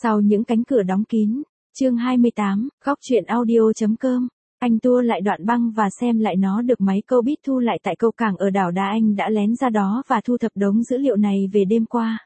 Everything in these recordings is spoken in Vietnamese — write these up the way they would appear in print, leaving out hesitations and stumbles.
Sau những cánh cửa đóng kín, chương 28, góc truyện audio.com, anh tua lại đoạn băng và xem lại nó được máy câu bit thu lại tại câu cảng ở đảo Đá Anh đã lén ra đó và thu thập đống dữ liệu này về đêm qua.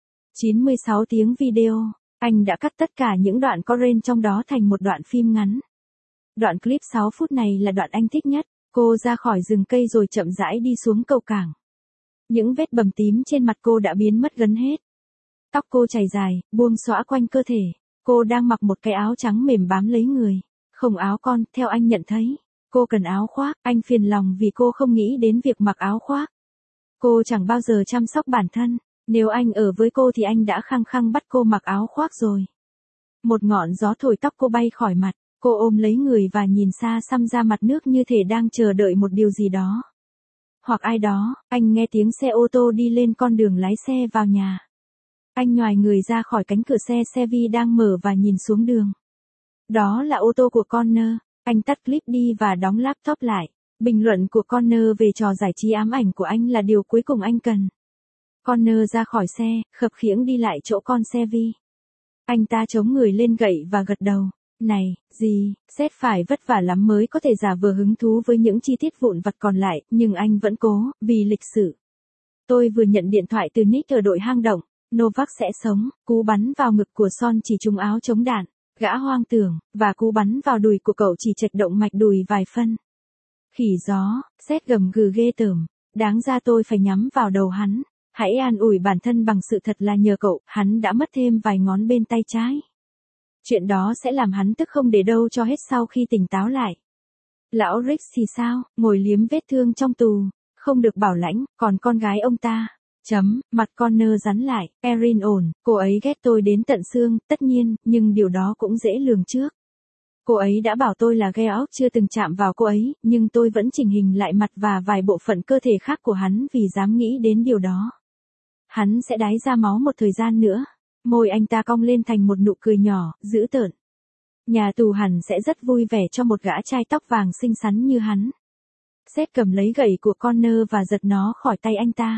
96 tiếng video, anh đã cắt tất cả những đoạn có rên trong đó thành một đoạn phim ngắn. Đoạn clip 6 phút này là đoạn anh thích nhất, cô ra khỏi rừng cây rồi chậm rãi đi xuống cầu cảng. Những vết bầm tím trên mặt cô đã biến mất gần hết. Tóc cô chảy dài, buông xõa quanh cơ thể. Cô đang mặc một cái áo trắng mềm bám lấy người. Không áo con, theo anh nhận thấy. Cô cần áo khoác, anh phiền lòng vì cô không nghĩ đến việc mặc áo khoác. Cô chẳng bao giờ chăm sóc bản thân. Nếu anh ở với cô thì anh đã khăng khăng bắt cô mặc áo khoác rồi. Một ngọn gió thổi tóc cô bay khỏi mặt. Cô ôm lấy người và nhìn xa xăm ra mặt nước như thể đang chờ đợi một điều gì đó. Hoặc ai đó, anh nghe tiếng xe ô tô đi lên con đường lái xe vào nhà. Anh nhoài người ra khỏi cánh cửa xe Chevy đang mở và nhìn xuống đường. Đó là ô tô của Connor. Anh tắt clip đi và đóng laptop lại. Bình luận của Connor về trò giải trí ám ảnh của anh là điều cuối cùng anh cần. Connor ra khỏi xe, khập khiễng đi lại chỗ con Chevy. Anh ta chống người lên gậy và gật đầu. Này, gì, Seth phải vất vả lắm mới có thể giả vờ hứng thú với những chi tiết vụn vặt còn lại, nhưng anh vẫn cố, vì lịch sử. Tôi vừa nhận điện thoại từ Nick ở đội hang động. Novak sẽ sống, cú bắn vào ngực của Son chỉ trúng áo chống đạn, gã hoang tưởng, và cú bắn vào đùi của cậu chỉ chệch động mạch đùi vài phân. Khỉ gió, Seth gầm gừ ghê tởm, đáng ra tôi phải nhắm vào đầu hắn, hãy an ủi bản thân bằng sự thật là nhờ cậu, hắn đã mất thêm vài ngón bên tay trái. Chuyện đó sẽ làm hắn tức không để đâu cho hết sau khi tỉnh táo lại. Lão Rick thì sao, ngồi liếm vết thương trong tù, không được bảo lãnh, còn con gái ông ta. Mặt Connor rắn lại, Erin ổn, cô ấy ghét tôi đến tận xương, tất nhiên, nhưng điều đó cũng dễ lường trước. Cô ấy đã bảo tôi là Geoff chưa từng chạm vào cô ấy, nhưng tôi vẫn chỉnh hình lại mặt và vài bộ phận cơ thể khác của hắn vì dám nghĩ đến điều đó. Hắn sẽ đái ra máu một thời gian nữa. Môi anh ta cong lên thành một nụ cười nhỏ, dữ tợn. Nhà tù hẳn sẽ rất vui vẻ cho một gã trai tóc vàng xinh xắn như hắn. Seth cầm lấy gậy của Connor và giật nó khỏi tay anh ta.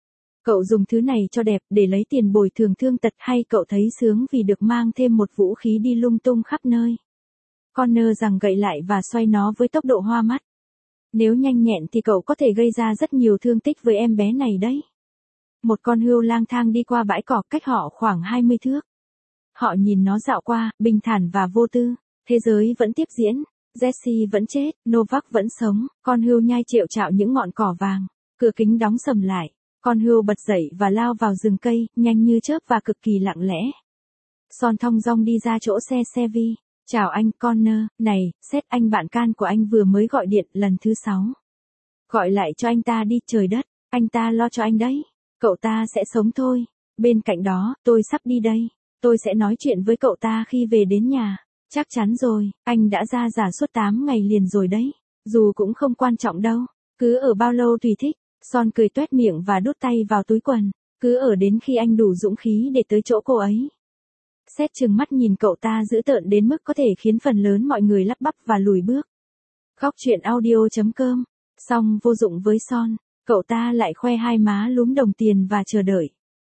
Cậu dùng thứ này cho đẹp để lấy tiền bồi thường thương tật hay cậu thấy sướng vì được mang thêm một vũ khí đi lung tung khắp nơi? Connor giằng gậy lại và xoay nó với tốc độ hoa mắt. Nếu nhanh nhẹn thì cậu có thể gây ra rất nhiều thương tích với em bé này đấy. Một con hươu lang thang đi qua bãi cỏ cách họ khoảng 20 thước. Họ nhìn nó dạo qua, bình thản và vô tư. Thế giới vẫn tiếp diễn. Jesse vẫn chết, Novak vẫn sống. Con hươu nhai trệu trạo những ngọn cỏ vàng. Cửa kính đóng sầm lại. Con hươu bật dậy và lao vào rừng cây, nhanh như chớp và cực kỳ lặng lẽ. Son thong dong đi ra chỗ xe Chevy. Chào anh Connor, này, Seth anh bạn can của anh vừa mới gọi điện lần thứ 6. Gọi lại cho anh ta đi trời đất, anh ta lo cho anh đấy. Cậu ta sẽ sống thôi. Bên cạnh đó, tôi sắp đi đây. Tôi sẽ nói chuyện với cậu ta khi về đến nhà. Chắc chắn rồi, anh đã ra giả suốt 8 ngày liền rồi đấy. Dù cũng không quan trọng đâu. Cứ ở bao lâu tùy thích. Son cười toét miệng và đút tay vào túi quần. Cứ ở đến khi anh đủ dũng khí để tới chỗ cô ấy. Seth trừng mắt nhìn cậu ta dữ tợn đến mức có thể khiến phần lớn mọi người lắp bắp và lùi bước. Góc truyện audio.com. Xong vô dụng với Son. Cậu ta lại khoe hai má lúm đồng tiền và chờ đợi.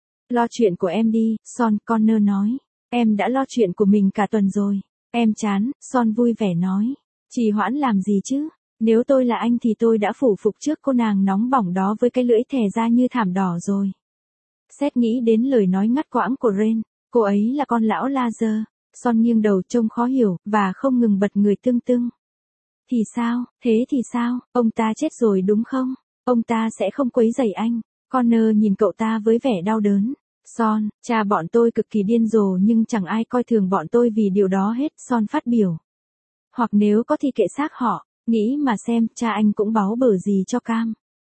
Lo chuyện của em đi, Son, Connor nói. Em đã lo chuyện của mình cả tuần rồi. Em chán, Son vui vẻ nói. Trì hoãn làm gì chứ? Nếu tôi là anh thì tôi đã phủ phục trước cô nàng nóng bỏng đó với cái lưỡi thè ra như thảm đỏ rồi. Seth nghĩ đến lời nói ngắt quãng của Ren. Cô ấy là con lão Lazar. Son nghiêng đầu trông khó hiểu, và không ngừng bật người tưng tưng. Thì sao, thế thì sao, ông ta chết rồi đúng không? Ông ta sẽ không quấy rầy anh. Connor nhìn cậu ta với vẻ đau đớn. Son, cha bọn tôi cực kỳ điên rồ nhưng chẳng ai coi thường bọn tôi vì điều đó hết, Son phát biểu. Hoặc nếu có thì kệ xác họ. Nghĩ mà xem, cha anh cũng báu bở gì cho Cam.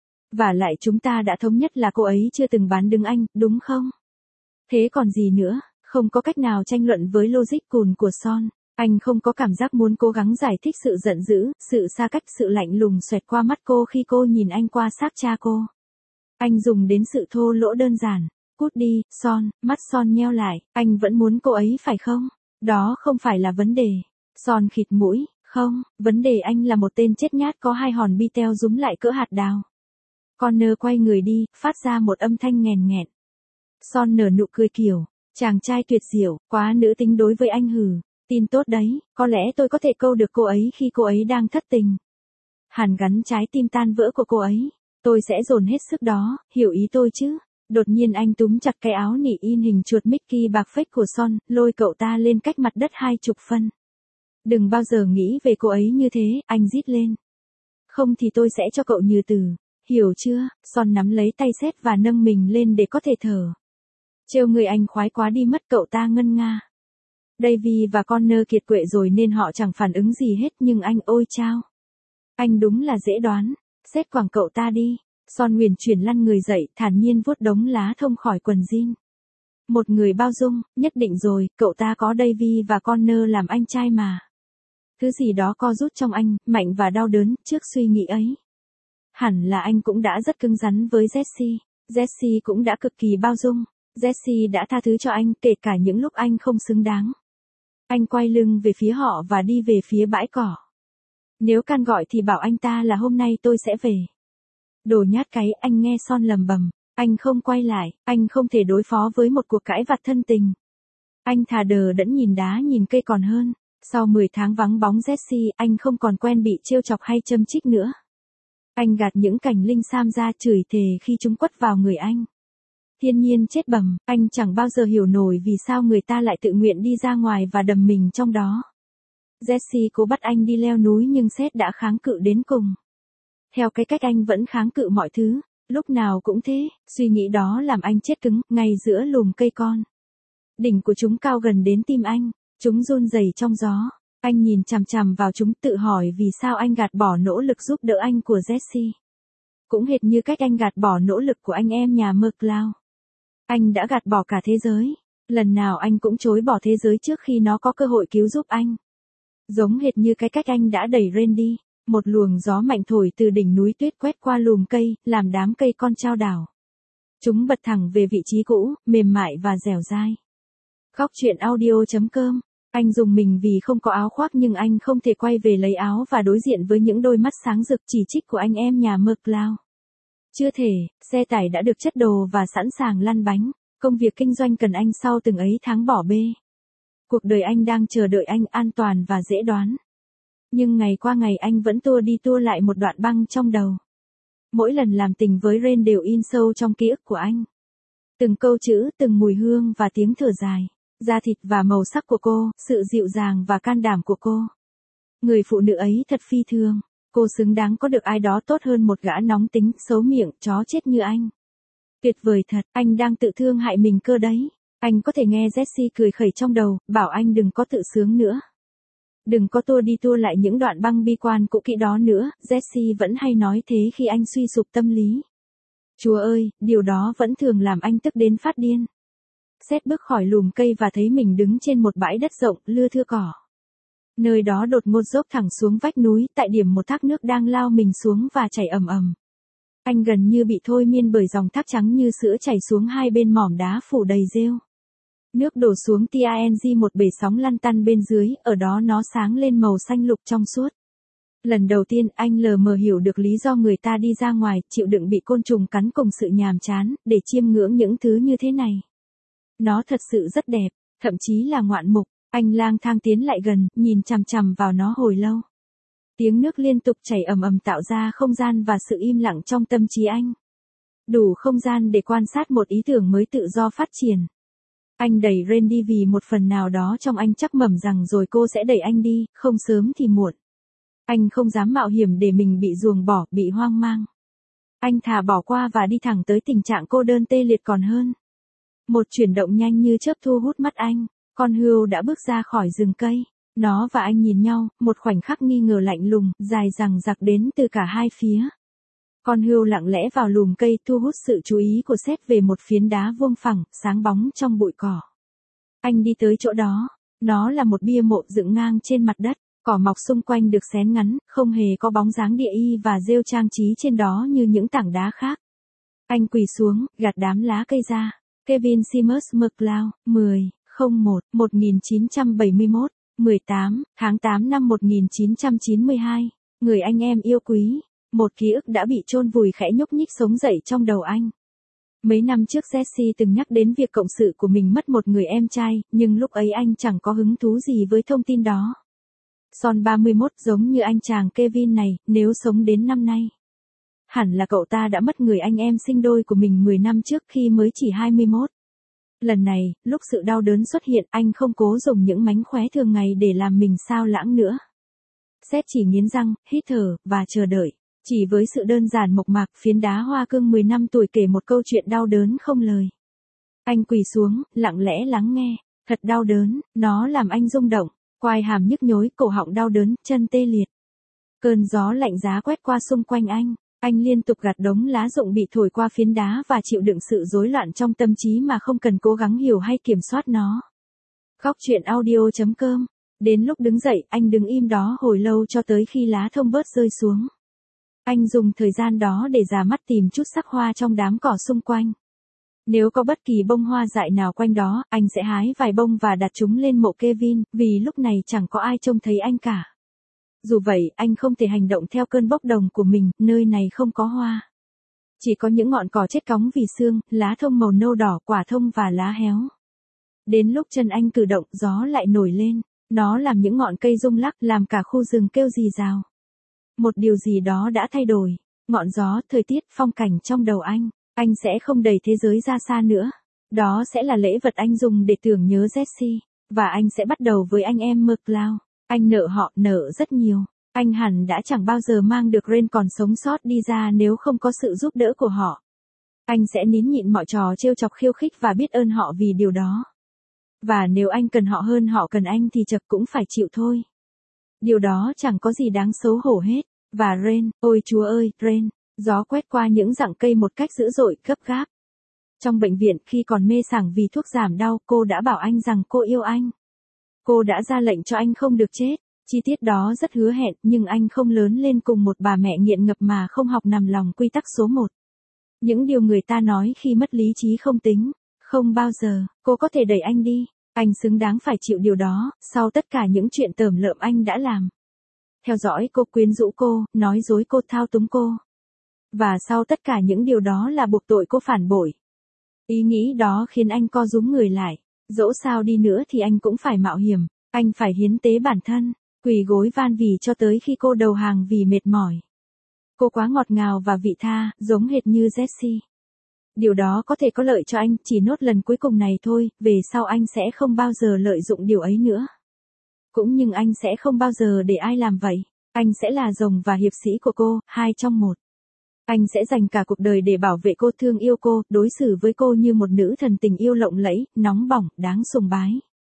Và lại chúng ta đã thống nhất là cô ấy chưa từng bán đứng anh, đúng không? Thế còn gì nữa, không có cách nào tranh luận với logic cùn của Son. Anh không có cảm giác muốn cố gắng giải thích sự giận dữ, sự xa cách, sự lạnh lùng xoẹt qua mắt cô khi cô nhìn anh qua xác cha cô. Anh dùng đến sự thô lỗ đơn giản. Cút đi, Son, mắt Son nheo lại, anh vẫn muốn cô ấy phải không? Đó không phải là vấn đề. Son khịt mũi. Không, vấn đề anh là một tên chết nhát có hai hòn bi teo rúm lại cỡ hạt đào. Connor quay người đi, phát ra một âm thanh nghèn nghẹn. Son nở nụ cười kiểu, Chàng trai tuyệt diệu, quá nữ tính đối với anh hừ. Tin tốt đấy, có lẽ tôi có thể câu được cô ấy khi cô ấy đang thất tình. Hàn gắn trái tim tan vỡ của cô ấy. Tôi sẽ dồn hết sức đó, hiểu ý tôi chứ. Đột nhiên anh túm chặt cái áo nỉ in hình chuột Mickey bạc phách của Son, lôi cậu ta lên cách mặt đất 20 phân. Đừng bao giờ nghĩ về cô ấy như thế, anh rít lên. Không thì tôi sẽ cho cậu như từ. Hiểu chưa? Son nắm lấy tay Seth và nâng mình lên để có thể thở. Trêu người anh khoái quá đi mất, cậu ta ngân nga. Davy và Connor kiệt quệ rồi nên họ chẳng phản ứng gì hết, nhưng anh ôi chao. Anh đúng là dễ đoán. Seth quẳng cậu ta đi. Son huyền chuyển lăn người dậy, thản nhiên vuốt đống lá thông khỏi quần jean. Một người bao dung, nhất định rồi, cậu ta có Davy và Connor làm anh trai mà. Thứ gì đó co rút trong anh, mạnh và đau đớn, trước suy nghĩ ấy. Hẳn là anh cũng đã rất cứng rắn với Jessie. Jessie cũng đã cực kỳ bao dung. Jessie đã tha thứ cho anh, kể cả những lúc anh không xứng đáng. Anh quay lưng về phía họ và đi về phía bãi cỏ. Nếu Can gọi thì bảo anh ta là hôm nay tôi sẽ về. Đồ nhát cái, anh nghe Son lầm bầm. Anh không quay lại, anh không thể đối phó với một cuộc cãi vặt thân tình. Anh thà đờ đẫn nhìn đá nhìn cây còn hơn. Sau 10 tháng vắng bóng Jessie, anh không còn quen bị trêu chọc hay châm chích nữa. Anh gạt những cành linh sam ra chửi thề khi chúng quất vào người anh. Thiên nhiên chết bẩm, anh chẳng bao giờ hiểu nổi vì sao người ta lại tự nguyện đi ra ngoài và đầm mình trong đó. Jessie cố bắt anh đi leo núi nhưng Seth đã kháng cự đến cùng. Theo cái cách anh vẫn kháng cự mọi thứ, lúc nào cũng thế, suy nghĩ đó làm anh chết cứng, ngay giữa lùm cây con. Đỉnh của chúng cao gần đến tim anh, chúng run rẩy trong gió. Anh nhìn chằm chằm vào chúng tự hỏi vì sao anh gạt bỏ nỗ lực giúp đỡ anh của Jessie. Cũng hệt như cách anh gạt bỏ nỗ lực của anh em nhà McCloud. Anh đã gạt bỏ cả thế giới. Lần nào anh cũng chối bỏ thế giới trước khi nó có cơ hội cứu giúp anh. Giống hệt như cái cách anh đã đẩy Ren đi. Một luồng gió mạnh thổi từ đỉnh núi tuyết quét qua lùm cây, làm đám cây con chao đảo. Chúng bật thẳng về vị trí cũ, mềm mại và dẻo dai. Góc truyện audio.com. Anh dùng mình vì không có áo khoác nhưng anh không thể quay về lấy áo và đối diện với những đôi mắt sáng rực chỉ trích của anh em nhà McCloud. Chưa thể, xe tải đã được chất đồ và sẵn sàng lăn bánh. Công việc kinh doanh cần anh sau từng ấy tháng bỏ bê. Cuộc đời anh đang chờ đợi anh an toàn và dễ đoán. Nhưng ngày qua ngày anh vẫn tua đi tua lại một đoạn băng trong đầu. Mỗi lần làm tình với Ren đều in sâu trong ký ức của anh. Từng câu chữ, từng mùi hương và tiếng thở dài. Da thịt và màu sắc của cô, sự dịu dàng và can đảm của cô. Người phụ nữ ấy thật phi thường. Cô xứng đáng có được ai đó tốt hơn một gã nóng tính, xấu miệng, chó chết như anh. Tuyệt vời thật, anh đang tự thương hại mình cơ đấy. Anh có thể nghe Jessie cười khẩy trong đầu, bảo anh đừng có tự sướng nữa. Đừng có tua đi tua lại những đoạn băng bi quan cũ kỹ đó nữa, Jessie vẫn hay nói thế khi anh suy sụp tâm lý. Chúa ơi, điều đó vẫn thường làm anh tức đến phát điên. Seth bước khỏi lùm cây và thấy mình đứng trên một bãi đất rộng, lưa thưa cỏ. Nơi đó đột ngột dốc thẳng xuống vách núi, tại điểm một thác nước đang lao mình xuống và chảy ầm ầm. Anh gần như bị thôi miên bởi dòng thác trắng như sữa chảy xuống hai bên mỏm đá phủ đầy rêu. Nước đổ xuống TANG một bể sóng lăn tăn bên dưới, ở đó nó sáng lên màu xanh lục trong suốt. Lần đầu tiên anh lờ mờ hiểu được lý do người ta đi ra ngoài, chịu đựng bị côn trùng cắn cùng sự nhàm chán, để chiêm ngưỡng những thứ như thế này. Nó thật sự rất đẹp, thậm chí là ngoạn mục. Anh lang thang tiến lại gần, nhìn chằm chằm vào nó hồi lâu. Tiếng nước liên tục chảy ầm ầm tạo ra không gian và sự im lặng trong tâm trí anh. Đủ không gian để quan sát một ý tưởng mới tự do phát triển. Anh đẩy Ren đi vì một phần nào đó trong anh chắc mẩm rằng rồi cô sẽ đẩy anh đi, không sớm thì muộn. Anh không dám mạo hiểm để mình bị ruồng bỏ, bị hoang mang. Anh thà bỏ qua và đi thẳng tới tình trạng cô đơn tê liệt còn hơn. Một chuyển động nhanh như chớp thu hút mắt anh. Con hươu đã bước ra khỏi rừng cây. Nó và anh nhìn nhau, một khoảnh khắc nghi ngờ lạnh lùng, dài dằng dặc đến từ cả hai phía. Con hươu lặng lẽ vào lùm cây thu hút sự chú ý của Seth về một phiến đá vuông phẳng, sáng bóng trong bụi cỏ. Anh đi tới chỗ đó. Nó là một bia mộ dựng ngang trên mặt đất. Cỏ mọc xung quanh được xén ngắn, không hề có bóng dáng địa y và rêu trang trí trên đó như những tảng đá khác. Anh quỳ xuống, gạt đám lá cây ra. Kevin Seamus McCloud, 1971, 18, tháng 8 năm 1992. Người anh em yêu quý. Một ký ức đã bị chôn vùi khẽ nhúc nhích sống dậy trong đầu anh. Mấy năm trước Jesse từng nhắc đến việc cộng sự của mình mất một người em trai, nhưng lúc ấy anh chẳng có hứng thú gì với thông tin đó. Son 31 giống như anh chàng Kevin này, nếu sống đến năm nay. Hẳn là cậu ta đã mất người anh em sinh đôi của mình 10 năm trước khi mới chỉ 21. Lần này, lúc sự đau đớn xuất hiện, anh không cố dùng những mánh khóe thường ngày để làm mình sao lãng nữa. Seth chỉ nghiến răng, hít thở, và chờ đợi. Chỉ với sự đơn giản mộc mạc, phiến đá hoa cương 10 năm tuổi kể một câu chuyện đau đớn không lời. Anh quỳ xuống, lặng lẽ lắng nghe. Thật đau đớn, nó làm anh rung động. Quai hàm nhức nhối, cổ họng đau đớn, chân tê liệt. Cơn gió lạnh giá quét qua xung quanh anh. Anh liên tục gạt đống lá rụng bị thổi qua phiến đá và chịu đựng sự rối loạn trong tâm trí mà không cần cố gắng hiểu hay kiểm soát nó. Khóc chuyện audio.com. Đến lúc đứng dậy, anh đứng im đó hồi lâu cho tới khi lá thông bớt rơi xuống. Anh dùng thời gian đó để rà mắt tìm chút sắc hoa trong đám cỏ xung quanh. Nếu có bất kỳ bông hoa dại nào quanh đó, anh sẽ hái vài bông và đặt chúng lên mộ Kevin, vì lúc này chẳng có ai trông thấy anh cả. Dù vậy, anh không thể hành động theo cơn bốc đồng của mình, nơi này không có hoa. Chỉ có những ngọn cỏ chết cóng vì sương, lá thông màu nâu đỏ, quả thông và lá héo. Đến lúc chân anh cử động, gió lại nổi lên. Nó làm những ngọn cây rung lắc, làm cả khu rừng kêu rì rào. Một điều gì đó đã thay đổi. Ngọn gió, thời tiết, phong cảnh trong đầu anh sẽ không đẩy thế giới ra xa nữa. Đó sẽ là lễ vật anh dùng để tưởng nhớ Jesse. Và anh sẽ bắt đầu với anh em McCloud. Anh nợ họ, nợ rất nhiều. Anh hẳn đã chẳng bao giờ mang được Ren còn sống sót đi ra nếu không có sự giúp đỡ của họ. Anh sẽ nín nhịn mọi trò trêu chọc khiêu khích và biết ơn họ vì điều đó. Và nếu anh cần họ hơn họ cần anh thì chật cũng phải chịu thôi. Điều đó chẳng có gì đáng xấu hổ hết. Và Ren, ôi Chúa ơi, Ren, gió quét qua những rặng cây một cách dữ dội, gấp gáp. Trong bệnh viện khi còn mê sảng vì thuốc giảm đau, cô đã bảo anh rằng cô yêu anh. Cô đã ra lệnh cho anh không được chết. Chi tiết đó rất hứa hẹn, nhưng anh không lớn lên cùng một bà mẹ nghiện ngập mà không học nằm lòng quy tắc số 1. Những điều người ta nói khi mất lý trí không tính. Không bao giờ, cô có thể đẩy anh đi. Anh xứng đáng phải chịu điều đó, sau tất cả những chuyện tởm lợm anh đã làm. Theo dõi cô, quyến rũ cô, nói dối cô, thao túng cô. Và sau tất cả những điều đó là buộc tội cô phản bội. Ý nghĩ đó khiến anh co rúm người lại. Dẫu sao đi nữa thì anh cũng phải mạo hiểm. Anh phải hiến tế bản thân, quỳ gối van vỉ cho tới khi cô đầu hàng vì mệt mỏi. Cô quá ngọt ngào và vị tha, giống hệt như Jesse. Điều đó có thể có lợi cho anh, chỉ nốt lần cuối cùng này thôi, về sau anh sẽ không bao giờ lợi dụng điều ấy nữa. Cũng nhưng anh sẽ không bao giờ để ai làm vậy. Anh sẽ là rồng và hiệp sĩ của cô, 2 trong 1. Anh sẽ dành cả cuộc đời để bảo vệ cô, thương yêu cô, đối xử với cô như một nữ thần tình yêu lộng lẫy, nóng bỏng, đáng sùng bái.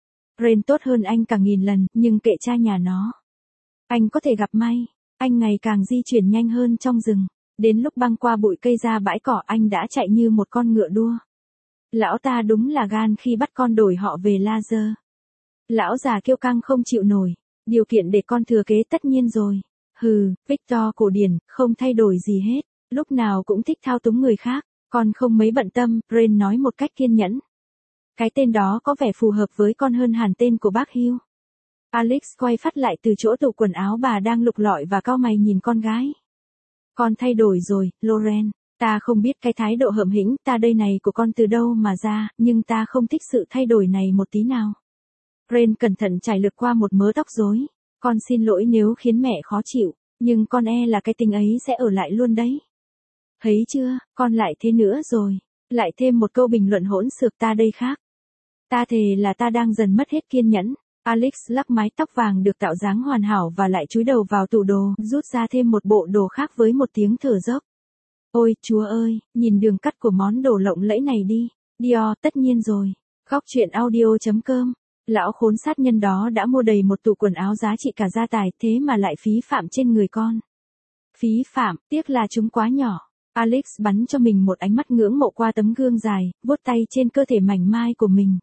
Ren tốt hơn anh cả 1000 lần, nhưng kệ cha nhà nó. Anh có thể gặp may. Anh ngày càng di chuyển nhanh hơn trong rừng. Đến lúc băng qua bụi cây ra bãi cỏ, anh đã chạy như một con ngựa đua. Lão ta đúng là gan khi bắt con đổi họ về Laser. Lão già kiêu căng không chịu nổi. Điều kiện để con thừa kế tất nhiên rồi. Hừ, Victor cổ điển, không thay đổi gì hết. Lúc nào cũng thích thao túng người khác. Con không mấy bận tâm, Ren nói một cách kiên nhẫn. Cái tên đó có vẻ phù hợp với con hơn hẳn tên của bác Hugh. Alex quay phát lại từ chỗ tủ quần áo bà đang lục lọi và cau mày nhìn con gái. Con thay đổi rồi, Lauren. Ta không biết cái thái độ hậm hĩnh ta đây này của con từ đâu mà ra, nhưng ta không thích sự thay đổi này một tí nào. Ren cẩn thận chải lược qua một mớ tóc rối. Con xin lỗi nếu khiến mẹ khó chịu, nhưng con e là cái tính ấy sẽ ở lại luôn đấy. Thấy chưa, con lại thế nữa rồi. Lại thêm một câu bình luận hỗn xược ta đây khác. Ta thề là ta đang dần mất hết kiên nhẫn. Alex lắc mái tóc vàng được tạo dáng hoàn hảo và lại chúi đầu vào tủ đồ, rút ra thêm một bộ đồ khác với một tiếng thở dốc. Ôi, Chúa ơi, nhìn đường cắt của món đồ lộng lẫy này đi. Dior, tất nhiên rồi. Khóc chuyện audio.com. Lão khốn sát nhân đó đã mua đầy một tủ quần áo giá trị cả gia tài, thế mà lại phí phạm trên người con. Phí phạm, tiếc là chúng quá nhỏ. Alex bắn cho mình một ánh mắt ngưỡng mộ qua tấm gương dài, vuốt tay trên cơ thể mảnh mai của mình.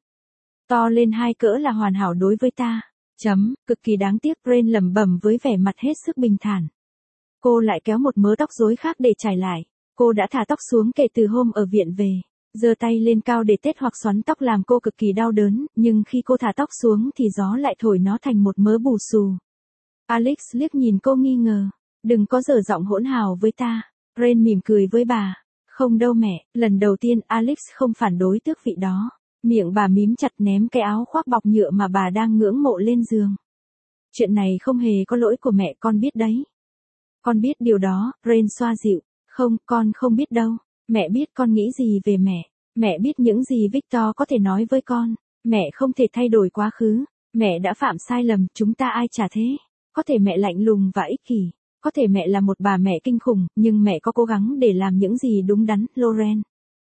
To lên 2 cỡ là hoàn hảo đối với ta. Cực kỳ đáng tiếc, Ren lẩm bẩm với vẻ mặt hết sức bình thản. Cô lại kéo một mớ tóc rối khác để trải lại. Cô đã thả tóc xuống kể từ hôm ở viện về. Giơ tay lên cao để tết hoặc xoắn tóc làm cô cực kỳ đau đớn, nhưng khi cô thả tóc xuống thì gió lại thổi nó thành một mớ bù xù. Alex liếc nhìn cô nghi ngờ. Đừng có dở giọng hỗn hào với ta. Ren mỉm cười với bà. Không đâu mẹ, lần đầu tiên Alex không phản đối tước vị đó. Miệng bà mím chặt ném cái áo khoác bọc nhựa mà bà đang ngưỡng mộ lên giường. Chuyện này không hề có lỗi của mẹ, con biết đấy. Con biết điều đó, Ren xoa dịu. Không, con không biết đâu. Mẹ biết con nghĩ gì về mẹ. Mẹ biết những gì Victor có thể nói với con. Mẹ không thể thay đổi quá khứ. Mẹ đã phạm sai lầm, chúng ta ai chả thế. Có thể mẹ lạnh lùng và ích kỷ. Có thể mẹ là một bà mẹ kinh khủng, nhưng mẹ có cố gắng để làm những gì đúng đắn, Loren.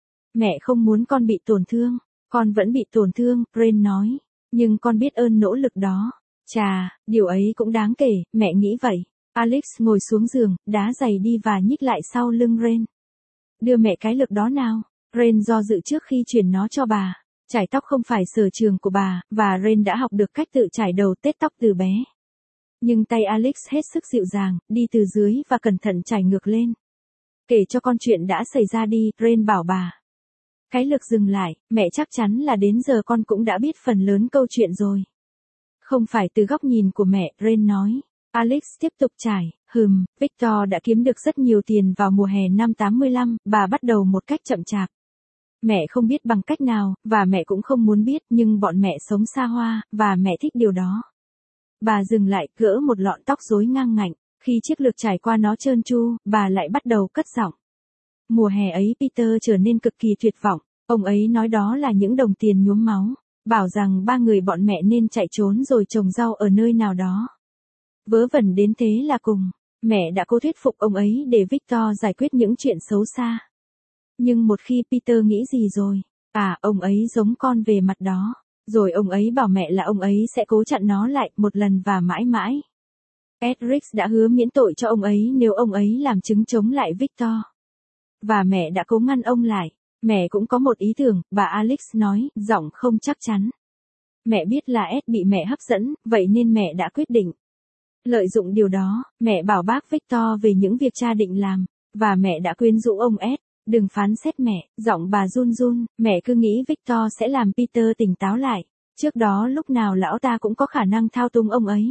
Mẹ không muốn con bị tổn thương. Con vẫn bị tổn thương, Ren nói. Nhưng con biết ơn nỗ lực đó. Chà, điều ấy cũng đáng kể, mẹ nghĩ vậy. Alex ngồi xuống giường, đá giày đi và nhích lại sau lưng Ren. Đưa mẹ cái lược đó nào. Ren do dự trước khi chuyển nó cho bà. Chải tóc không phải sở trường của bà, và Ren đã học được cách tự chải đầu tết tóc từ bé. Nhưng tay Alex hết sức dịu dàng, đi từ dưới và cẩn thận chải ngược lên. Kể cho con chuyện đã xảy ra đi, Ren bảo bà. Cái lược dừng lại, mẹ chắc chắn là đến giờ con cũng đã biết phần lớn câu chuyện rồi. Không phải từ góc nhìn của mẹ, Ren nói. Alex tiếp tục trải, Victor đã kiếm được rất nhiều tiền vào mùa hè năm 85, bà bắt đầu một cách chậm chạp. Mẹ không biết bằng cách nào, và mẹ cũng không muốn biết, nhưng bọn mẹ sống xa hoa, và mẹ thích điều đó. Bà dừng lại, gỡ một lọn tóc rối ngang ngạnh, khi chiếc lược trải qua nó trơn tru, bà lại bắt đầu cất giọng. Mùa hè ấy Peter trở nên cực kỳ tuyệt vọng, ông ấy nói đó là những đồng tiền nhuốm máu, bảo rằng ba người bọn mẹ nên chạy trốn rồi trồng rau ở nơi nào đó. Vớ vẩn đến thế là cùng, mẹ đã cố thuyết phục ông ấy để Victor giải quyết những chuyện xấu xa. Nhưng một khi Peter nghĩ gì rồi, ông ấy giống con về mặt đó, rồi ông ấy bảo mẹ là ông ấy sẽ cố chặn nó lại một lần và mãi mãi. Edric đã hứa miễn tội cho ông ấy nếu ông ấy làm chứng chống lại Victor. Và mẹ đã cố ngăn ông lại. Mẹ cũng có một ý tưởng, bà Alex nói, giọng không chắc chắn. Mẹ biết là Ed bị mẹ hấp dẫn, vậy nên mẹ đã quyết định. Lợi dụng điều đó, mẹ bảo bác Victor về những việc cha định làm, và mẹ đã quyến rũ ông Ed. Đừng phán xét mẹ, giọng bà run run, mẹ cứ nghĩ Victor sẽ làm Peter tỉnh táo lại. Trước đó lúc nào lão ta cũng có khả năng thao túng ông ấy.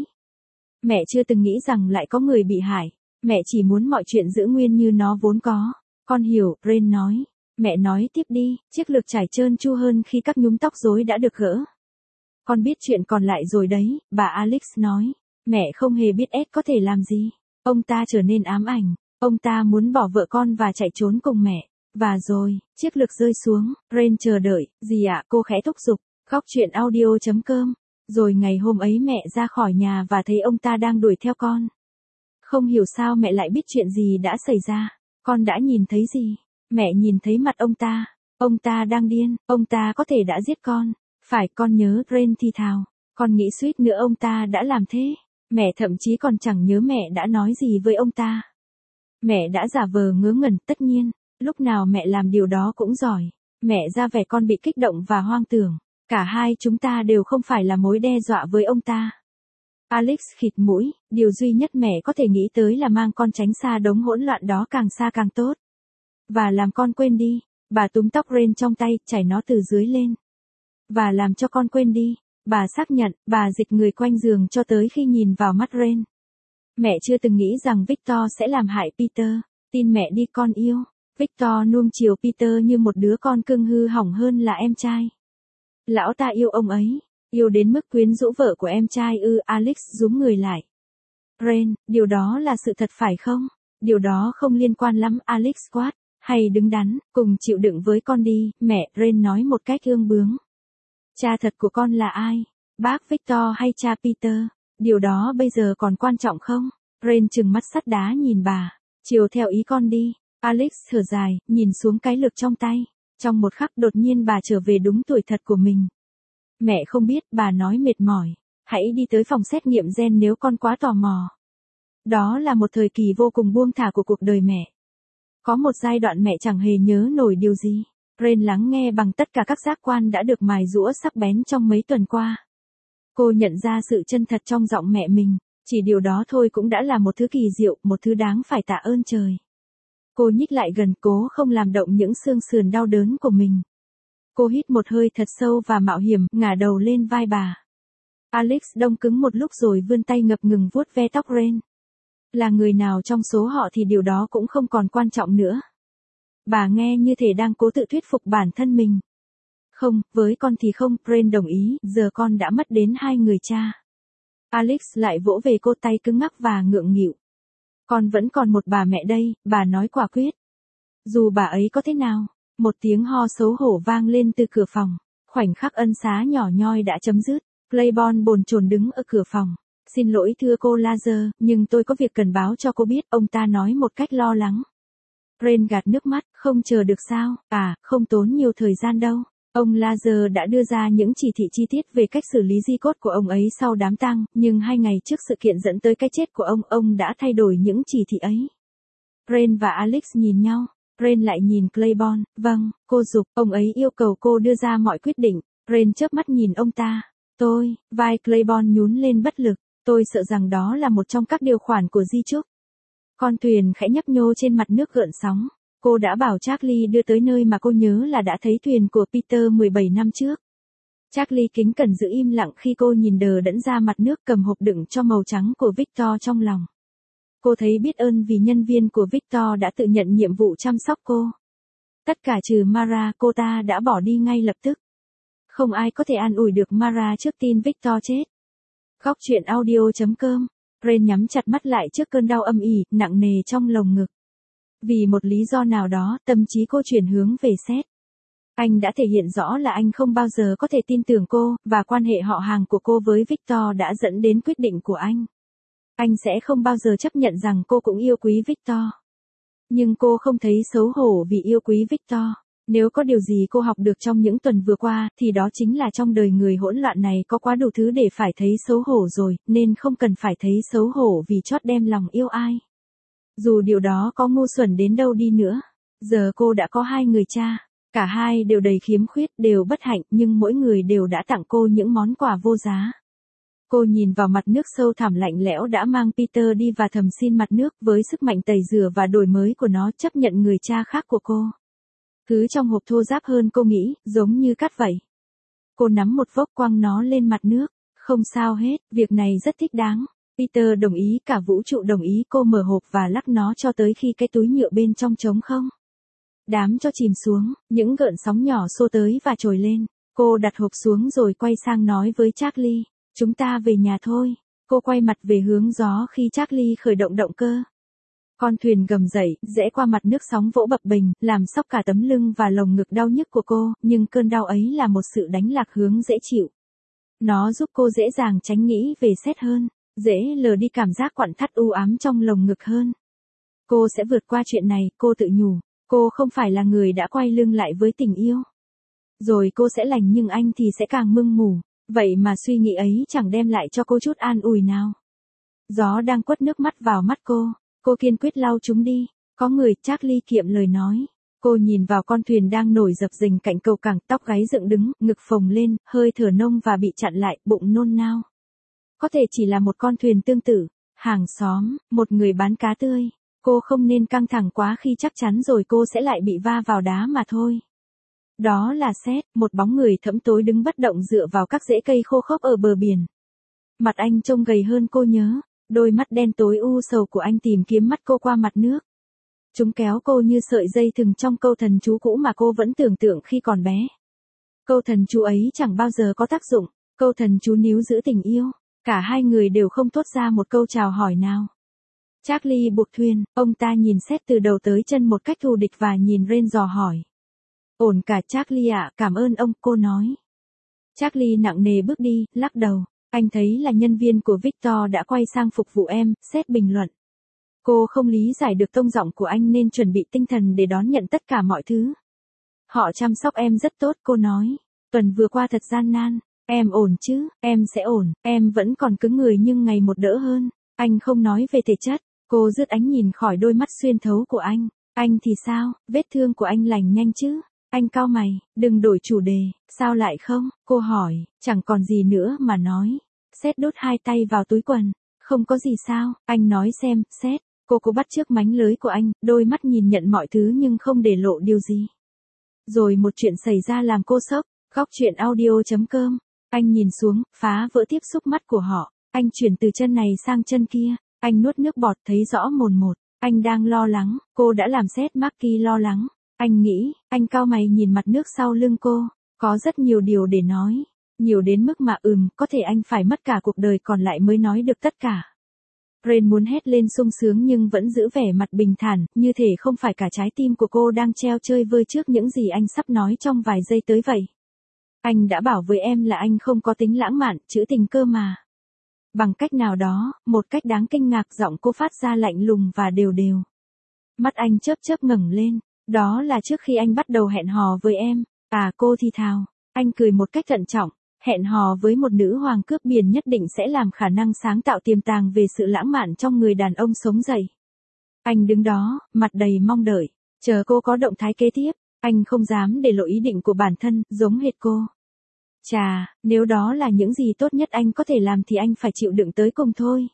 Mẹ chưa từng nghĩ rằng lại có người bị hại. Mẹ chỉ muốn mọi chuyện giữ nguyên như nó vốn có. Con hiểu, Ren nói. Mẹ nói tiếp đi, chiếc lược trải trơn tru hơn khi các nhúm tóc rối đã được gỡ. Con biết chuyện còn lại rồi đấy, bà Alex nói. Mẹ không hề biết Ed có thể làm gì. Ông ta trở nên ám ảnh. Ông ta muốn bỏ vợ con và chạy trốn cùng mẹ. Và rồi, chiếc lược rơi xuống, Ren chờ đợi, gì ạ, cô khẽ thúc giục, góc chuyện audio.com. Rồi ngày hôm ấy mẹ ra khỏi nhà và thấy ông ta đang đuổi theo con. Không hiểu sao mẹ lại biết chuyện gì đã xảy ra. Con đã nhìn thấy gì? Mẹ nhìn thấy mặt ông ta. Ông ta đang điên, ông ta có thể đã giết con. Phải, con nhớ, Ren thì thào. Con nghĩ suýt nữa ông ta đã làm thế. Mẹ thậm chí còn chẳng nhớ mẹ đã nói gì với ông ta. Mẹ đã giả vờ ngớ ngẩn, tất nhiên. Lúc nào mẹ làm điều đó cũng giỏi. Mẹ ra vẻ con bị kích động và hoang tưởng. Cả hai chúng ta đều không phải là mối đe dọa với ông ta. Alex khịt mũi, điều duy nhất mẹ có thể nghĩ tới là mang con tránh xa đống hỗn loạn đó càng xa càng tốt. Và làm con quên đi. Bà túm tóc Ren trong tay, chải nó từ dưới lên. Và làm cho con quên đi. Bà xác nhận, bà dịch người quanh giường cho tới khi nhìn vào mắt Ren. Mẹ chưa từng nghĩ rằng Victor sẽ làm hại Peter. Tin mẹ đi con yêu. Victor nuông chiều Peter như một đứa con cưng hư hỏng hơn là em trai. Lão ta yêu ông ấy. Yêu đến mức quyến rũ vợ của em trai ư. Alex rúm người lại. Ren, điều đó là sự thật phải không? Điều đó không liên quan lắm, Alex quát. Hay đứng đắn, cùng chịu đựng với con đi, mẹ, Ren nói một cách ương bướng. Cha thật của con là ai? Bác Victor hay cha Peter? Điều đó bây giờ còn quan trọng không? Ren trừng mắt sắt đá nhìn bà. Chiều theo ý con đi. Alex thở dài, nhìn xuống cái lược trong tay. Trong một khắc đột nhiên bà trở về đúng tuổi thật của mình. Mẹ không biết, bà nói mệt mỏi. Hãy đi tới phòng xét nghiệm gen nếu con quá tò mò. Đó là một thời kỳ vô cùng buông thả của cuộc đời mẹ. Có một giai đoạn mẹ chẳng hề nhớ nổi điều gì. Ren lắng nghe bằng tất cả các giác quan đã được mài giũa sắc bén trong mấy tuần qua. Cô nhận ra sự chân thật trong giọng mẹ mình. Chỉ điều đó thôi cũng đã là một thứ kỳ diệu, một thứ đáng phải tạ ơn trời. Cô nhích lại gần, cố không làm động những xương sườn đau đớn của mình. Cô hít một hơi thật sâu và mạo hiểm, ngả đầu lên vai bà. Alex đông cứng một lúc rồi vươn tay ngập ngừng vuốt ve tóc Ren. Là người nào trong số họ thì điều đó cũng không còn quan trọng nữa. Bà nghe như thể đang cố tự thuyết phục bản thân mình. Không, với con thì không, Ren đồng ý, giờ con đã mất đến 2 người cha. Alex lại vỗ về cô, tay cứng ngắc và ngượng nghịu. Con vẫn còn một bà mẹ đây, bà nói quả quyết. Dù bà ấy có thế nào, một tiếng ho xấu hổ vang lên từ cửa phòng. Khoảnh khắc ân xá nhỏ nhoi đã chấm dứt. Claiborne bồn chồn đứng ở cửa phòng. Xin lỗi thưa cô Lazar, nhưng tôi có việc cần báo cho cô biết, ông ta nói một cách lo lắng. Ren gạt nước mắt, không chờ được sao, không tốn nhiều thời gian đâu. Ông Lazar đã đưa ra những chỉ thị chi tiết về cách xử lý di cốt của ông ấy sau đám tang, nhưng 2 ngày trước sự kiện dẫn tới cái chết của ông đã thay đổi những chỉ thị ấy. Ren và Alex nhìn nhau. Ren lại nhìn Claiborne, vâng, cô giục, ông ấy yêu cầu cô đưa ra mọi quyết định. Ren chớp mắt nhìn ông ta. Vai Claiborne nhún lên bất lực, tôi sợ rằng đó là một trong các điều khoản của di chúc. Con thuyền khẽ nhấp nhô trên mặt nước gợn sóng. Cô đã bảo Charlie đưa tới nơi mà cô nhớ là đã thấy thuyền của Peter 17 năm trước. Charlie kính cẩn giữ im lặng khi cô nhìn đờ đẫn ra mặt nước, cầm hộp đựng cho màu trắng của Victor trong lòng. Cô thấy biết ơn vì nhân viên của Victor đã tự nhận nhiệm vụ chăm sóc cô. Tất cả trừ Mara, cô ta đã bỏ đi ngay lập tức. Không ai có thể an ủi được Mara trước tin Victor chết. Góc truyện audio.com. Ren nhắm chặt mắt lại trước cơn đau âm ỉ, nặng nề trong lồng ngực. Vì một lý do nào đó, tâm trí cô chuyển hướng về Seth. Anh đã thể hiện rõ là anh không bao giờ có thể tin tưởng cô, và quan hệ họ hàng của cô với Victor đã dẫn đến quyết định của anh. Anh sẽ không bao giờ chấp nhận rằng cô cũng yêu quý Victor. Nhưng cô không thấy xấu hổ vì yêu quý Victor. Nếu có điều gì cô học được trong những tuần vừa qua, thì đó chính là trong đời người hỗn loạn này có quá đủ thứ để phải thấy xấu hổ rồi, nên không cần phải thấy xấu hổ vì chót đem lòng yêu ai. Dù điều đó có ngu xuẩn đến đâu đi nữa. Giờ cô đã có 2 người cha. Cả hai đều đầy khiếm khuyết, đều bất hạnh, nhưng mỗi người đều đã tặng cô những món quà vô giá. Cô nhìn vào mặt nước sâu thẳm lạnh lẽo đã mang Peter đi và thầm xin mặt nước với sức mạnh tẩy rửa và đổi mới của nó chấp nhận người cha khác của cô. Thứ trong hộp thô ráp hơn cô nghĩ, giống như cát vậy. Cô nắm một vốc quăng nó lên mặt nước. Không sao hết, việc này rất thích đáng. Peter đồng ý, cả vũ trụ đồng ý. Cô mở hộp và lắc nó cho tới khi cái túi nhựa bên trong trống không. Đám cho chìm xuống, những gợn sóng nhỏ xô tới và trồi lên. Cô đặt hộp xuống rồi quay sang nói với Charlie. Chúng ta về nhà thôi. Cô quay mặt về hướng gió khi Charlie khởi động động cơ. Con thuyền gầm dậy, rẽ qua mặt nước, sóng vỗ bập bềnh, làm xóc cả tấm lưng và lồng ngực đau nhức của cô, nhưng cơn đau ấy là một sự đánh lạc hướng dễ chịu. Nó giúp cô dễ dàng tránh nghĩ về Seth hơn, dễ lờ đi cảm giác quặn thắt u ám trong lồng ngực hơn. Cô sẽ vượt qua chuyện này, cô tự nhủ. Cô không phải là người đã quay lưng lại với tình yêu. Rồi cô sẽ lành, nhưng anh thì sẽ càng mưng mù. Vậy mà suy nghĩ ấy chẳng đem lại cho cô chút an ủi nào. Gió đang quất nước mắt vào mắt cô. Cô kiên quyết lau chúng đi. Có người, Charlie kiệm lời nói. Cô nhìn vào con thuyền đang nổi dập dềnh cạnh cầu cảng, tóc gáy dựng đứng, ngực phồng lên, hơi thở nông và bị chặn lại, bụng nôn nao. Có thể chỉ là một con thuyền tương tự, hàng xóm, một người bán cá tươi. Cô không nên căng thẳng quá khi chắc chắn rồi cô sẽ lại bị va vào đá mà thôi. Đó là Seth, một bóng người thẫm tối đứng bất động dựa vào các rễ cây khô khốc ở bờ biển. Mặt anh trông gầy hơn cô nhớ, đôi mắt đen tối u sầu của anh tìm kiếm mắt cô qua mặt nước. Chúng kéo cô như sợi dây thừng trong câu thần chú cũ mà cô vẫn tưởng tượng khi còn bé. Câu thần chú ấy chẳng bao giờ có tác dụng, câu thần chú níu giữ tình yêu. Cả hai người đều không thốt ra một câu chào hỏi nào. Charlie buộc thuyền, ông ta nhìn Seth từ đầu tới chân một cách thù địch và nhìn Ren dò hỏi. Ổn cả Charlie ạ, cảm ơn ông, cô nói. Charlie nặng nề bước đi, lắc đầu. Anh thấy là nhân viên của Victor đã quay sang phục vụ em, Seth bình luận. Cô không lý giải được tông giọng của anh nên chuẩn bị tinh thần để đón nhận tất cả mọi thứ. Họ chăm sóc em rất tốt, cô nói. Tuần vừa qua thật gian nan. Em ổn chứ, em sẽ ổn, em vẫn còn cứng người nhưng ngày một đỡ hơn. Anh không nói về thể chất. Cô rước ánh nhìn khỏi đôi mắt xuyên thấu của anh. Anh thì sao, vết thương của anh lành nhanh chứ? Anh cau mày, đừng đổi chủ đề, sao lại không? Cô hỏi, chẳng còn gì nữa mà nói. Seth đút hai tay vào túi quần. Không có gì sao, anh nói xem, Seth. Cô bắt chước mánh lưới của anh, đôi mắt nhìn nhận mọi thứ nhưng không để lộ điều gì. Rồi một chuyện xảy ra làm cô sốc. Góc truyện audio.com. Anh nhìn xuống, phá vỡ tiếp xúc mắt của họ. Anh chuyển từ chân này sang chân kia. Anh nuốt nước bọt thấy rõ mồn một. Anh đang lo lắng. Cô đã làm Seth Marky lo lắng. Anh nghĩ, anh cau mày nhìn mặt nước sau lưng cô, có rất nhiều điều để nói. Nhiều đến mức mà có thể anh phải mất cả cuộc đời còn lại mới nói được tất cả. Rain muốn hét lên sung sướng nhưng vẫn giữ vẻ mặt bình thản, như thể không phải cả trái tim của cô đang treo chơi vơi trước những gì anh sắp nói trong vài giây tới vậy. Anh đã bảo với em là anh không có tính lãng mạn, trữ tình cơ mà. Bằng cách nào đó, một cách đáng kinh ngạc giọng cô phát ra lạnh lùng và đều đều. Mắt anh chớp chớp ngẩng lên, đó là trước khi anh bắt đầu hẹn hò với em. À, cô thì thào. Anh cười một cách thận trọng. Hẹn hò với một nữ hoàng cướp biển nhất định sẽ làm khả năng sáng tạo tiềm tàng về sự lãng mạn trong người đàn ông sống dậy. Anh đứng đó, mặt đầy mong đợi, chờ cô có động thái kế tiếp. Anh không dám để lộ ý định của bản thân, giống hệt cô. Chà, nếu đó là những gì tốt nhất anh có thể làm thì anh phải chịu đựng tới cùng thôi.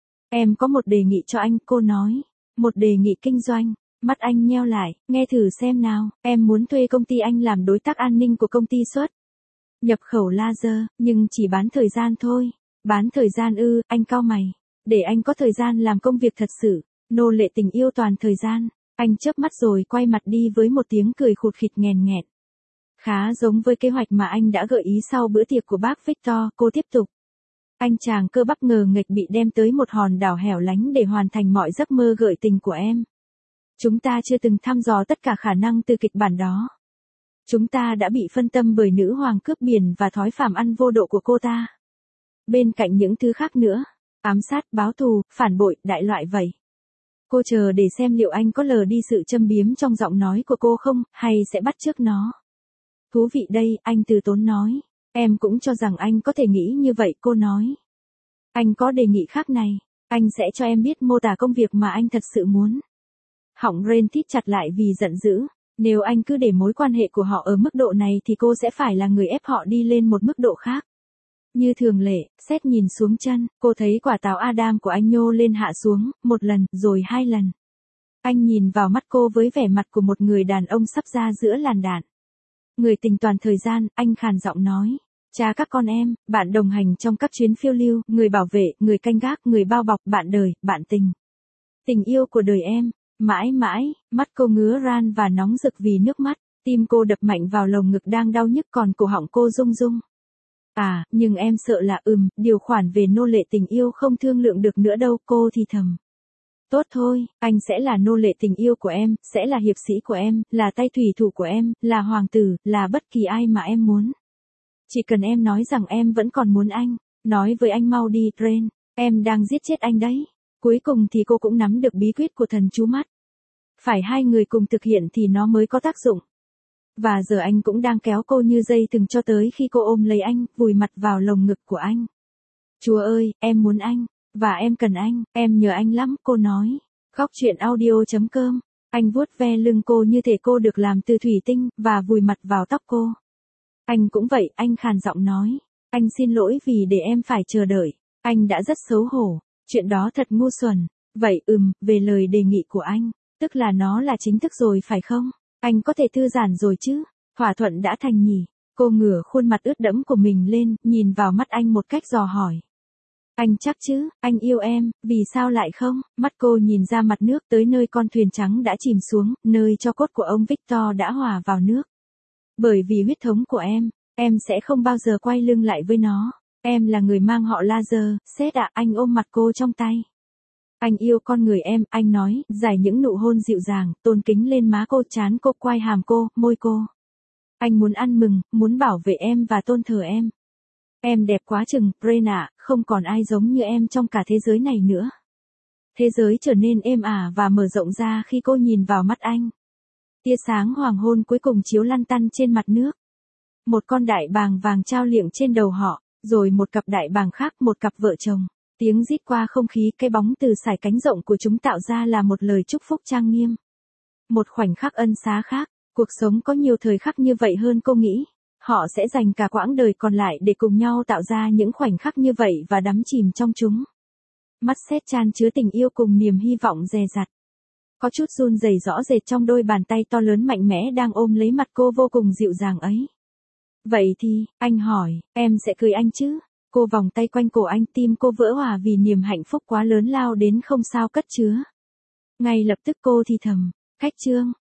Em có một đề nghị cho anh, cô nói. Một đề nghị kinh doanh. Mắt anh nheo lại, nghe thử xem nào, em muốn thuê công ty anh làm đối tác an ninh của công ty xuất nhập khẩu laser, nhưng chỉ bán thời gian thôi. Bán thời gian ư? Anh cau mày. Để anh có thời gian làm công việc thật sự, nô lệ tình yêu toàn thời gian. Anh chớp mắt rồi quay mặt đi với một tiếng cười khụt khịt nghèn nghẹt. Khá giống với kế hoạch mà anh đã gợi ý sau bữa tiệc của bác Victor, cô tiếp tục. Anh chàng cơ bắp ngờ nghệch bị đem tới một hòn đảo hẻo lánh để hoàn thành mọi giấc mơ gợi tình của em. Chúng ta chưa từng thăm dò tất cả khả năng từ kịch bản đó. Chúng ta đã bị phân tâm bởi nữ hoàng cướp biển và thói phàm ăn vô độ của cô ta. Bên cạnh những thứ khác nữa, ám sát, báo thù, phản bội, đại loại vậy. Cô chờ để xem liệu anh có lờ đi sự châm biếm trong giọng nói của cô không, hay sẽ bắt chước nó. Thú vị đây, anh từ tốn nói. Em cũng cho rằng anh có thể nghĩ như vậy, cô nói. Anh có đề nghị khác này, anh sẽ cho em biết mô tả công việc mà anh thật sự muốn. Họng Rain thít chặt lại vì giận dữ. Nếu anh cứ để mối quan hệ của họ ở mức độ này thì cô sẽ phải là người ép họ đi lên một mức độ khác. Như thường lệ, Seth nhìn xuống chân, cô thấy quả táo Adam của anh nhô lên hạ xuống, một lần, rồi 2 lần. Anh nhìn vào mắt cô với vẻ mặt của một người đàn ông sắp ra giữa làn đạn. Người tình toàn thời gian, anh khàn giọng nói. Cha các con em, bạn đồng hành trong các chuyến phiêu lưu, người bảo vệ, người canh gác, người bao bọc, bạn đời, bạn tình. Tình yêu của đời em. Mãi mãi, mắt cô ngứa ran và nóng rực vì nước mắt, tim cô đập mạnh vào lồng ngực đang đau nhức còn cổ họng cô rung rung. À, nhưng em sợ là điều khoản về nô lệ tình yêu không thương lượng được nữa đâu, cô thì thầm. Tốt thôi, anh sẽ là nô lệ tình yêu của em, sẽ là hiệp sĩ của em, là tay thủy thủ của em, là hoàng tử, là bất kỳ ai mà em muốn. Chỉ cần em nói rằng em vẫn còn muốn anh, nói với anh mau đi, Rain, em đang giết chết anh đấy. Cuối cùng thì cô cũng nắm được bí quyết của thần chú mắt. Phải hai người cùng thực hiện thì nó mới có tác dụng. Và giờ anh cũng đang kéo cô như dây thừng cho tới khi cô ôm lấy anh, vùi mặt vào lồng ngực của anh. Chúa ơi, em muốn anh, và em cần anh, em nhớ anh lắm, cô nói. Khóc chuyện audio.com. Anh vuốt ve lưng cô như thể cô được làm từ thủy tinh, và vùi mặt vào tóc cô. Anh cũng vậy, anh khàn giọng nói. Anh xin lỗi vì để em phải chờ đợi. Anh đã rất xấu hổ. Chuyện đó thật ngu xuẩn. Vậy về lời đề nghị của anh. Tức là nó là chính thức rồi phải không? Anh có thể thư giãn rồi chứ? Thỏa thuận đã thành nhỉ? Cô ngửa khuôn mặt ướt đẫm của mình lên, nhìn vào mắt anh một cách dò hỏi. Anh chắc chứ, anh yêu em, vì sao lại không? Mắt cô nhìn ra mặt nước tới nơi con thuyền trắng đã chìm xuống, nơi tro cốt của ông Victor đã hòa vào nước. Bởi vì huyết thống của em sẽ không bao giờ quay lưng lại với nó. Em là người mang họ Laser, Seth ạ, anh ôm mặt cô trong tay. Anh yêu con người em, anh nói, giải những nụ hôn dịu dàng, tôn kính lên má cô, trán cô, quai hàm cô, môi cô. Anh muốn ăn mừng, muốn bảo vệ em và tôn thờ em. Em đẹp quá chừng, Rain ạ, không còn ai giống như em trong cả thế giới này nữa. Thế giới trở nên êm ả và mở rộng ra khi cô nhìn vào mắt anh. Tia sáng hoàng hôn cuối cùng chiếu lăn tăn trên mặt nước. Một con đại bàng vàng trao liệng trên đầu họ, rồi một cặp đại bàng khác, một cặp vợ chồng. Tiếng rít qua không khí, cái bóng từ sải cánh rộng của chúng tạo ra là một lời chúc phúc trang nghiêm. Một khoảnh khắc ân xá khác, cuộc sống có nhiều thời khắc như vậy hơn cô nghĩ. Họ sẽ dành cả quãng đời còn lại để cùng nhau tạo ra những khoảnh khắc như vậy và đắm chìm trong chúng. Mắt Seth chan chứa tình yêu cùng niềm hy vọng dè dặt. Có chút run rẩy rõ rệt trong đôi bàn tay to lớn mạnh mẽ đang ôm lấy mặt cô vô cùng dịu dàng ấy. Vậy thì, anh hỏi, em sẽ cưới anh chứ? Cô vòng tay quanh cổ anh, tim cô vỡ òa vì niềm hạnh phúc quá lớn lao đến không sao cất chứa. Ngay lập tức cô thì thầm, khách trương,